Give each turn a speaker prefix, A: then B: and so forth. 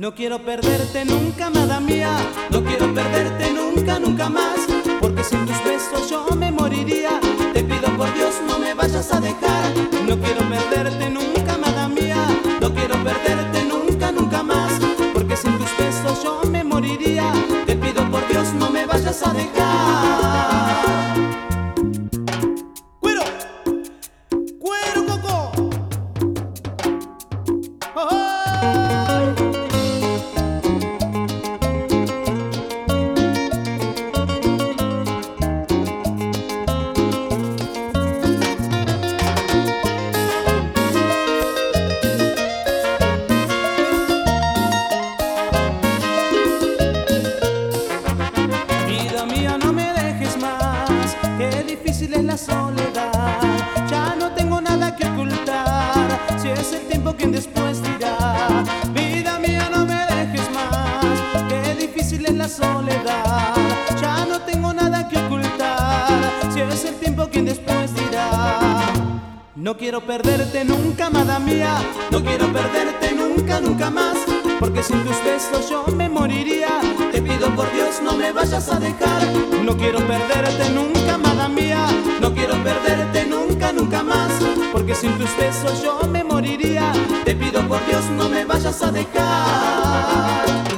A: No quiero perderte nunca, amada mía. No quiero perderte nunca, nunca más, porque sin tus besos yo me moriría. Te pido por Dios no me vayas a dejar. No quiero perderte nunca, amada mía. No quiero perderte nunca, nunca más, porque sin tus besos yo me moriría. Te pido por Dios no me vayas a dejar. ¡Cuero! ¡Cuero, Coco! ¡Oh! Qué difícil es la soledad, ya no tengo nada que ocultar, si es el tiempo quien después dirá. Vida mía, no me dejes más, qué difícil es la soledad, ya no tengo nada que ocultar, si es el tiempo quien después dirá. No quiero perderte nunca, amada mía, no quiero perderte nunca, nunca más, porque sin tus besos yo me moriría. Te pido por Dios no me vayas a dejar. No quiero perderte nunca, amada mía, no quiero perderte nunca, nunca más, porque sin tus besos yo me moriría. Te pido por Dios no me vayas a dejar.